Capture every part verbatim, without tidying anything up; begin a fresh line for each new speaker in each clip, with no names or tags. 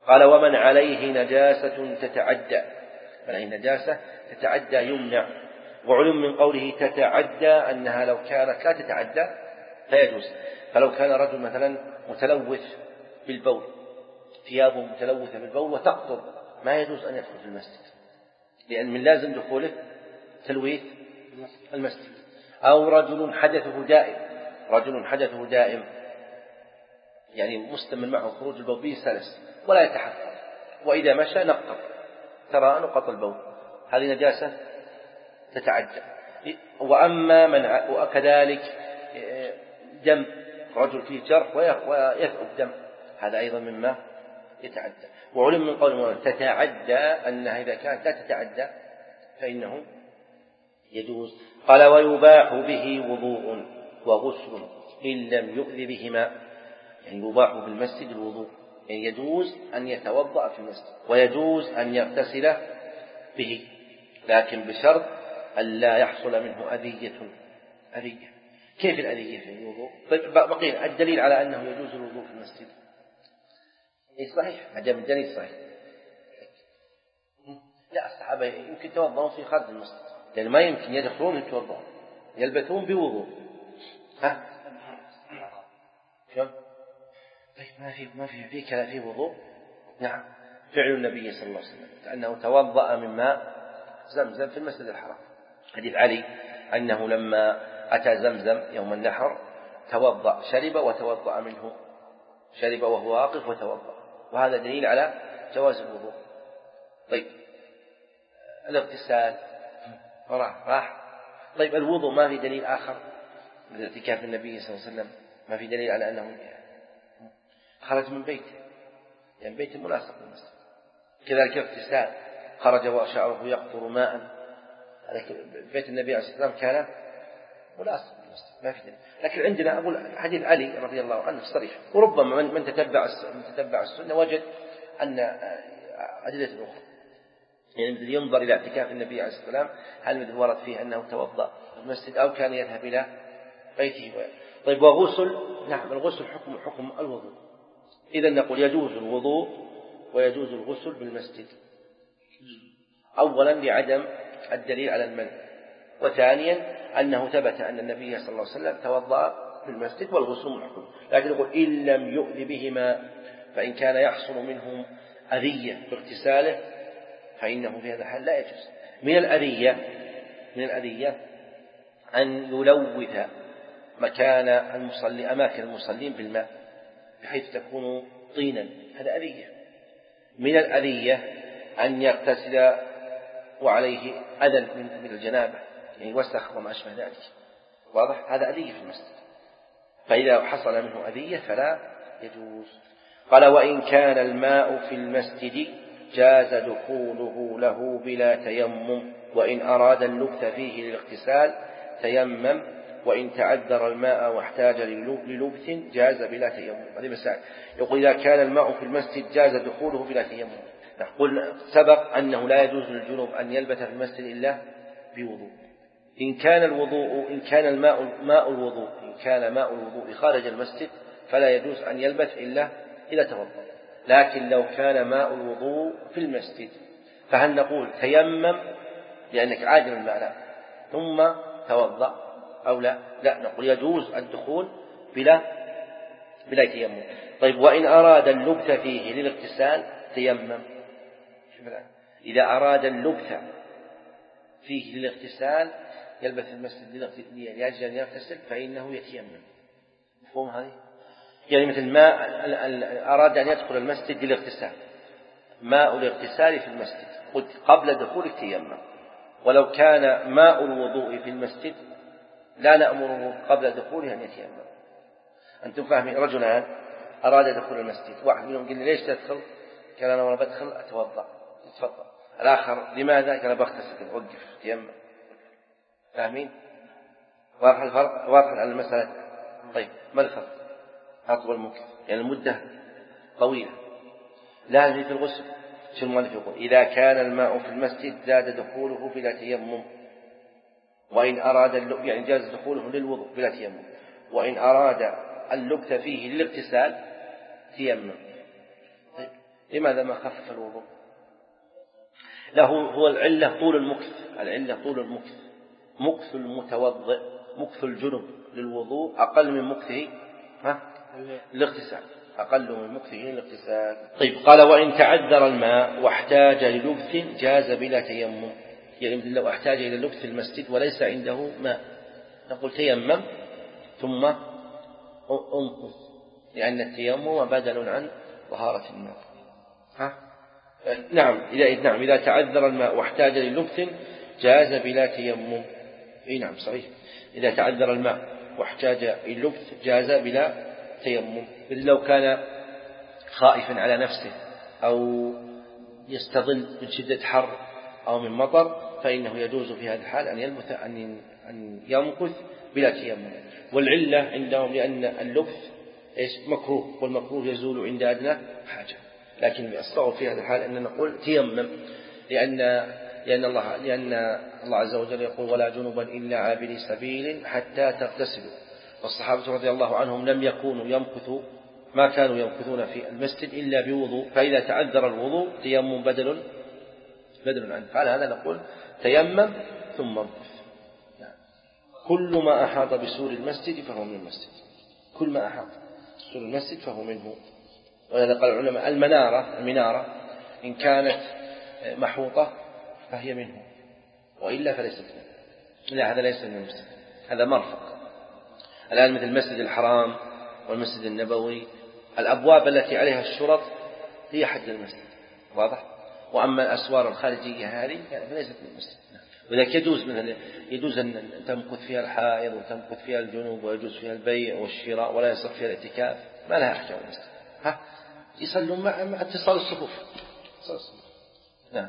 قال ومن عليه نجاسة تتعدى، من عليه نجاسة تتعدى يمنع. وعلم من قوله تتعدى أنها لو كانت لا تتعدى فيجوز. فلو كان رجل مثلا متلوث بالبول، ثيابه متلوثة بالبول وتقطر، ما يجوز أن يدخل في المسجد، لأن من لازم دخوله تلويث المسجد. أو رجل حدثه دائم، رجل حدثه دائم يعني مستمر معه خروج البول به سلس ولا يتحفظ، وإذا مشى نقط ترى نقط البول، هذه نجاسة تتعدى. وأما من وكذلك دم، رجل فيه جرح ويثقب دم، هذا أيضا مما يتعدى. وعلم من قول تتعدى أنها إذا كانت لا تتعدى فإنه يجوز. قال ويباح به وضوء وغسل إن لم يؤذ بهما، يعني يباح بالمسجد الوضوء، يعني يجوز أن يتوضأ في المسجد ويجوز أن يغتسل به، لكن بشرط ألا يحصل منه أذية. أذية كيف الأذية في الوضوء؟ بقي الدليل على أنه يجوز الوضوء في المسجد. إيه صحيح، عجب الدليل صحيح. لا الصحابة يمكن يتوضؤون في خارج المسجد، لأن ما يمكن يدخلون يتوضؤون، يلبثون بوضوء. ها؟ شو؟ طيب ما في ما في في كلا في وضوء. نعم، فعل النبي صلى الله عليه وسلم أنه توضأ من ماء زمزم في المسجد الحرام. حديث علي أنه لما أتى زمزم يوم النحر توضأ، شرب وتوضأ منه، شرب وهو واقف وتوضأ، وهذا دليل على جواز الوضوء. طيب الاغتسال راح راح طيب الوضوء ما في دليل آخر مثل اعتكاف النبي صلى الله عليه وسلم، ما في دليل على أنه خرج من بيته، يعني بيت مناسب للمسجد. كذلك الاغتسال خرج وشعره يقطر ماء، بيت النبي عليه الصلاة والسلام كان مناسب للمسجد، ما في دليل. لكن عندنا أقول حديث علي رضي الله عنه صريح، وربما من تتبع من تتبع السنة وجد أن أدلة أخرى، يعني مثل ينظر إلى اعتكاف النبي عليه الصلاة والسلام هل مثل ورد فيه أنه توضأ في المسجد أو كان يذهب إلى بيته. طيب وغسل، نعم الغسل حكم حكم الوضوء، إذا نقول يجوز الوضوء ويجوز الغسل بالمسجد، أولا لعدم الدليل على المنع، وثانيا أنه ثبت أن النبي صلى الله عليه وسلم توضأ في المسجد والغسل محكم. لكن نقول إن لم يؤذ بهما، فإن كان يحصل منهم أذية باغتساله فإنه في هذا الحال لا يجوز. من الأذية من الأذية أن يلوث مكان المصلي أماكن المصلين بالماء بحيث تكون طينا، هذا أذية. من الأذية أن يغتسل وعليه أذى من الجنابة، يعني وسخ وما أشبه ذلك، واضح؟ هذا أذية في المسجد، فإذا حصل منه أذية فلا يجوز. قال وإن كان الماء في المسجد جاز دخوله له بلا تيمم، وإن أراد اللبث فيه للاغتسال تيمم، وإن تعذر الماء واحتاج للبث جاز بلا تيمم. هذه مسائل. يقول إذا كان الماء في المسجد جاز دخوله بلا تيمم. نقول سبق أنه لا يجوز للجنوب أن يلبث في المسجد إلا بوضوء. إن كان الوضوء إن كان الماء ماء الوضوء إن كان ماء الوضوء خارج المسجد فلا يجوز أن يلبث إلا إذا توضأ. لكن لو كان ماء الوضوء في المسجد فهل نقول تيمم لأنك عادل الماء لا ثم توضأ أو لا؟ لا، نقول يجوز الدخول بلا بلا تيمم. طيب وإن أراد اللبث فيه للاغتسال تيمم. إذا أراد اللبث فيه للاغتسال يلبث المسجد لأجل أن يغتسل فإنه يتيمم. مفهوم هذه؟ يعني مثل ما أراد أن يدخل المسجد للاغتسال، ماء الاغتسال في المسجد قلت قبل دخول التيمم، ولو كان ماء الوضوء في المسجد لا نأمره قبل دخوله أن يتيمم. أنتم فاهمين؟ رجلان أراد دخول المسجد، واحد منهم قال لي ليش تدخل؟ قال أنا وأنا بدخل أتوضأ. تفضل. الآخر لماذا؟ قال بغتسل. وقف تيمم. فاهمين؟ واضح الفرق؟ واضح على المسألة. طيب ما الفرق؟ أطول ممكن يعني المدة طويلة. لا في الغسل شو المؤلف يقول؟ إذا كان الماء في المسجد زاد دخوله بلا تيمم، وإن أراد اللب يعني جاز دخوله للوضوء بلا تيمم، وإن أراد اللبث فيه للاغتسال تيمم. طيب لماذا ما خفف الوضوء؟ له هو العلة طول المكث، العلة طول المكث، مكث المتوضئ مكث الجنب للوضوء أقل من مكثه ها الاغتسال، أقل من مكثه الاغتسال. طيب قال وإن تعذر الماء واحتاج للبث جاز بلا تيمم، يعني لو احتاج إلى لبث في المسجد وليس عنده ماء نقول تيمم ثم انقذ، لأن التيمم بدل عن طهارة الماء. ها؟ نعم إذا نعم إذا تعذر الماء واحتاج للبث جاز بلا تيمم. إيه نعم صحيح، إذا تعذر الماء واحتاج اللبث جاز بلا تيمم. لو كان خائفا على نفسه أو يستظل من شدة حر أو من مطر فإنه يجوز في هذا الحال أن يلبث أن يمكث بلا تيمم. والعلة عندهم لأن اللبث مكروه، والمكروه يزول عند أدنى حاجة، لكن الصواب في هذا الحال أن نقول تيمم، لأن لأن الله لأن الله عز وجل يقول ولا جنبا إلا عابري سبيل حتى تغتسلوا، والصحابة رضي الله عنهم لم يكونوا يمكثوا ما كانوا يمكثون في المسجد إلا بوضوء، فإذا تعذر الوضوء تيمم بدل بدل عنه، فعلى هذا نقول تيمم ثم امكث. كل ما أحاط بسور المسجد فهو من المسجد، كل ما أحاط بسور المسجد فهو منه. ولذا قال العلماء المنارة المنارة إن كانت محوطة فهي منه، وإلا فليست منه. لا هذا ليس من المسجد، هذا مرفق. الآن مثل المسجد الحرام والمسجد النبوي الأبواب التي عليها الشرط هي حد المسجد، واضح؟ وأما الأسوار الخارجية هذه فليست من المسجد. ولذلك يجوز مثلا يجوز أن تمكث فيها الحائض وتمكث فيها الجنوب، ويجوز فيها البيع والشراء ولا يصح فيها الاعتكاف، ما لها أحكام المسجد. ها يصلون مع, مع اتصال الصفوف. نعم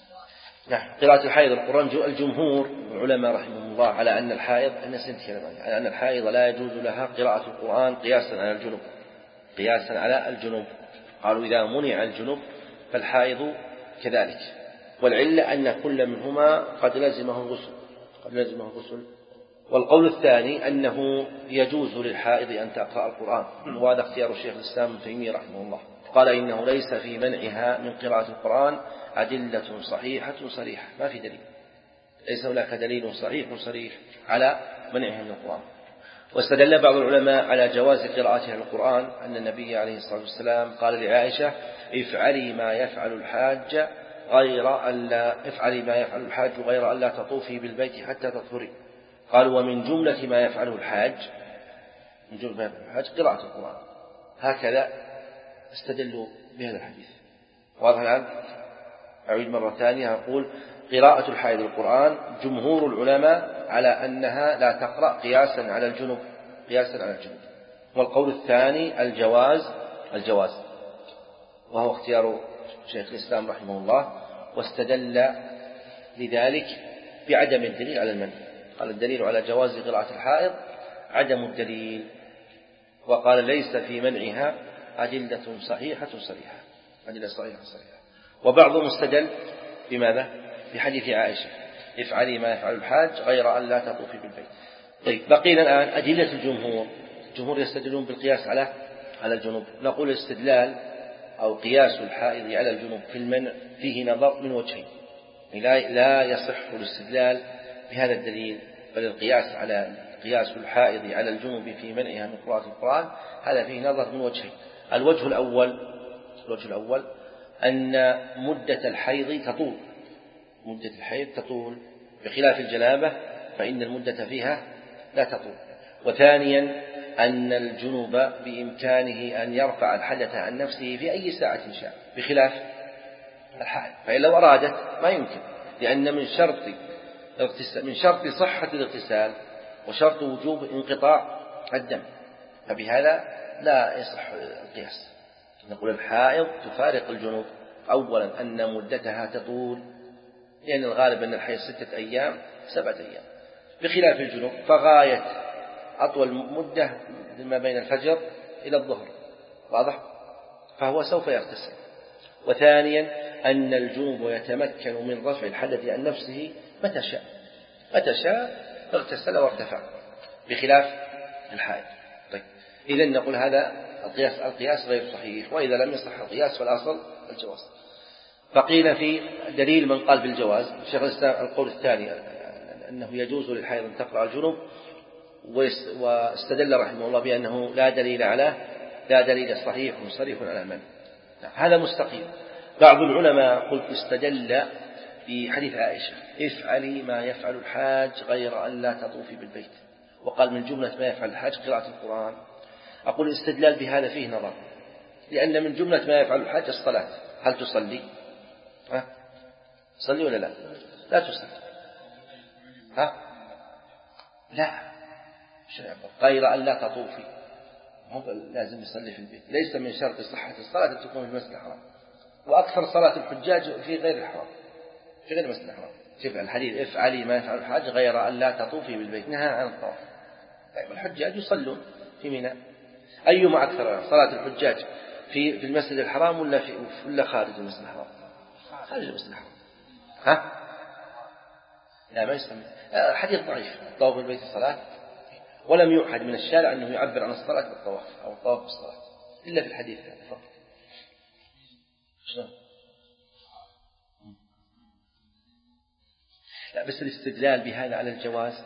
نعم. قراءة الحائض القرآن الجمهور العلماء رحمهم الله على أن الحائض على أن الحائض لا يجوز لها قراءة القرآن قياسا على الجنوب، قياسا على الجنوب. قالوا إذا منع الجنوب فالحائض كذلك، والعلة أن كل منهما قد لزمه الغسل قد لزمه الغسل. والقول الثاني أنه يجوز للحائض أن تقرأ القرآن، وهذا اختيار الشيخ الإسلام ابن تيمية رحمه الله، قال إنه ليس في منعها من قراءة القرآن أدلة صحيحة صريحة، ما في دليل، ليس هناك دليل صحيح صريح على منعها من القرآن. واستدل بعض العلماء على جواز قراءتها القرآن أن النبي عليه الصلاة والسلام قال لعائشة افعلي ما يفعل الحاج غير ألا افعلي ما يفعل الحاج غير ألا تطوفي بالبيت حتى تطهري. قالوا ومن جملة ما يفعله الحاج من جملة ما يفعله الحاج قراءة القرآن. هكذا استدلوا بهذا الحديث. واضح الآن؟ أعيد مرة ثانية أقول قراءة الحائض القرآن جمهور العلماء على أنها لا تقرأ قياسا على الجنوب قياسا على الجنوب. والقول الثاني الجواز الجواز وهو اختيار شيخ الإسلام رحمه الله، واستدل لذلك بعدم الدليل على المنع. قال الدليل على جواز قراءة الحائض عدم الدليل، وقال ليس في منعها أدلة صحيحة صريحة أدلة صحيحة صريحة. وبعضهم استدل بماذا؟ بحديث عائشة افعلي ما يفعل الحاج غير أن لا تطوفي بالبيت. طيب بقينا الآن أدلة الجمهور. الجمهور يستدلون بالقياس على على الجنوب. نقول الاستدلال أو قياس الحائض على الجنوب في المنع فيه نظر من وجهين، لا لا يصح الاستدلال بهذا الدليل، بل القياس على قياس الحائض على الجنوب في منعها من قراءة القرآن هذا فيه نظر من وجهين. الوجه الأول الوجه الأول أن مدة الحيض تطول مدة الحيض تطول بخلاف الجنابة فإن المدة فيها لا تطول. وثانيا أن الجنوب بإمكانه أن يرفع الحدث عن نفسه في أي ساعة شاء بخلاف الحائض، فإن لو أرادت ما يمكن، لأن من شرط من شرط صحة الاغتسال وشرط وجوب انقطاع الدم، فبهذا لا يصح القياس. نقول الحائض تفارق الجنوب أولا أن مدتها تطول، لأن الغالب أن الحيض ستة أيام سبعة أيام بخلاف الجنوب فغاية أطول مدة ما بين الفجر إلى الظهر، واضح؟ فهو سوف يغتسل. وثانيا أن الجنوب يتمكن من رفع الحدث عن نفسه متى شاء متى شاء اغتسل وارتفع بخلاف الحائض. طيب إذن نقول هذا القياس القياس غير صحيح، وإذا لم يصح القياس فالأصل الجواز. فقيل في دليل من قال بالجواز شيخ الإسلام القول الثاني أنه يجوز للحائض أن تقرأ الجنوب، واستدل رحمه الله بأنه لا دليل على لا دليل صحيح صريح على المنع. هذا مستقيم. بعض العلماء قلت استدل في حديث عائشة افعلي ما يفعل الحاج غير أن لا تطوفي بالبيت، وقال من جملة ما يفعل الحاج قراءة القرآن. أقول الاستدلال بهذا فيه نظر، لأن من جملة ما يفعل الحاج الصلاة. هل تصلي؟ ها؟ تصلي ولا لا؟ لا تصلي. ها؟ لا، غير أن لا تطوفي، هو لازم يصلي في البيت. ليس من شرط صحة الصلاة أن تكون في المسجد الحرام، وأكثر صلاة الحجاج في غير الحرام، في غير المسجد الحرام. شوف الحديث افعلي ما يفعل الحاج غير أن لا تطوفي بالبيت، نهى عن الطواف. طيب الحجاج يصلون في منى، أيما أكثر صلاة الحجاج في في المسجد الحرام ولا في ولا خارج المسجد الحرام؟ خارج المسجد الحرام. ها؟ لا ما يسمى. حديث ضعيف الطواف بالبيت الصلاة، ولم يوحد من الشارع أنه يعبر عن الصلاة بالطواف أو الطواف بالصلاة إلا في الحديث هذا فقط. شلون؟ لا بس الاستدلال بهذا على الجواز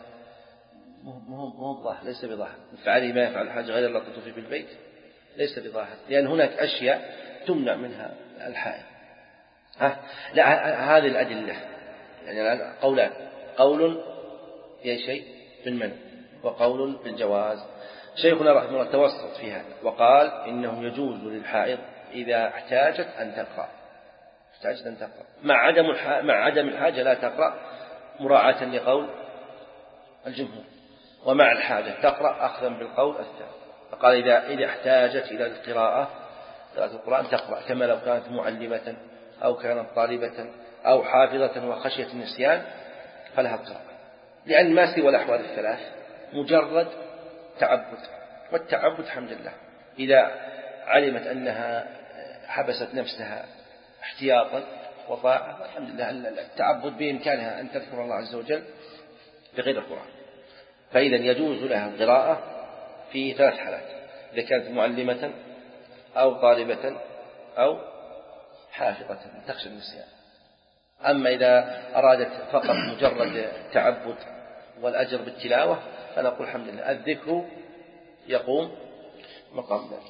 مو مو ظاهر، ليس بظاهر. افعلي ما يفعل الحاج غير لا تطوفي بالبيت ليس بظاهر، لأن هناك أشياء تمنع منها الحائض. ها؟ لا هذه الأدلة يعني الآن قولان، قول في شيء بالمنع وقول بالجواز. شيخنا رحمه الله توسط في هذا وقال إنه يجوز للحائض إذا احتاجت أن تقرأ احتاجت أن تقرأ مع عدم مع عدم الحاجة لا تقرأ مراعاة لقول الجمهور، ومع الحاجة تقرأ أخذا بالقول الثاني. فقال إذا إذا احتاجت إلى القراءة قراءة القرآن تقرأ، كما لو كانت معلمة أو كانت طالبة أو حافظة وخشية النسيان فلها القراءة، لأن ما سوى الأحوال الثلاث مجرد تعبد، والتعبد الحمد لله إذا علمت أنها حبست نفسها احتياطا وطاعة الحمد لله التعبد بإمكانها أن تذكر الله عز وجل بغير القرآن. فإذا يجوز لها القراءة في ثلاث حالات: إذا كانت معلمة أو طالبة أو حافظة تخشى النسيان. أما إذا أرادت فقط مجرد تعبد والأجر بالتلاوة فنقول الحمد لله الذكر يقوم مقام ذلك.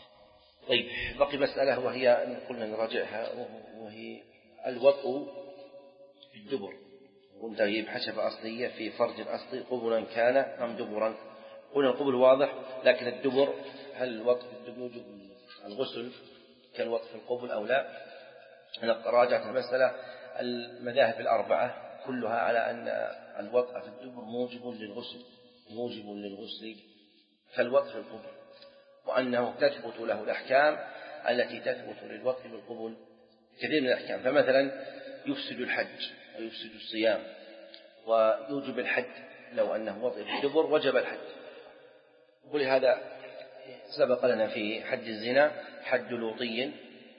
طيب بقي مسألة وهي قلنا نراجعها، وهي الوطء في الدبر. قلت يجيب حشفة أصلية في فرج أصلي قبلا كان أم دبرا. قلنا القبل واضح، لكن الدبر هل الوطء في الدبر يوجب الغسل كالوطء في القبل أو لا؟ أنا راجعت المسألة المذاهب الأربعة كلها على أن الوطء في الدبر موجب للغسل موجب للغسل كالوطء في القبل، وأنه تثبت له الأحكام التي تثبت للوطء في القبل كثير من الأحكام. فمثلا يفسد الحج ويفسد الصيام ويوجب الحد، لو أنه وطئ في الدبر وجب الحد. ولهذا سبق لنا في حد الزنا حد لوطي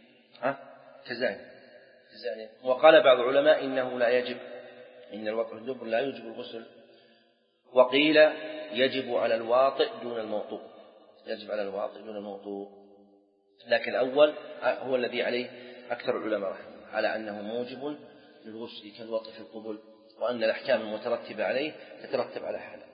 كزاني. وقال بعض العلماء إنه لا يجب، إن الوطئ في الدبر لا يوجب الغسل. وقيل يجب على الواطئ دون الموطوء، يجب على الواطئ دون الموطوء. لكن الأول هو الذي عليه أكثر العلماء رحمه على أنه موجب للغسل كالوطئ في القبل، وأن الأحكام المترتبة عليه تترتب على حاله.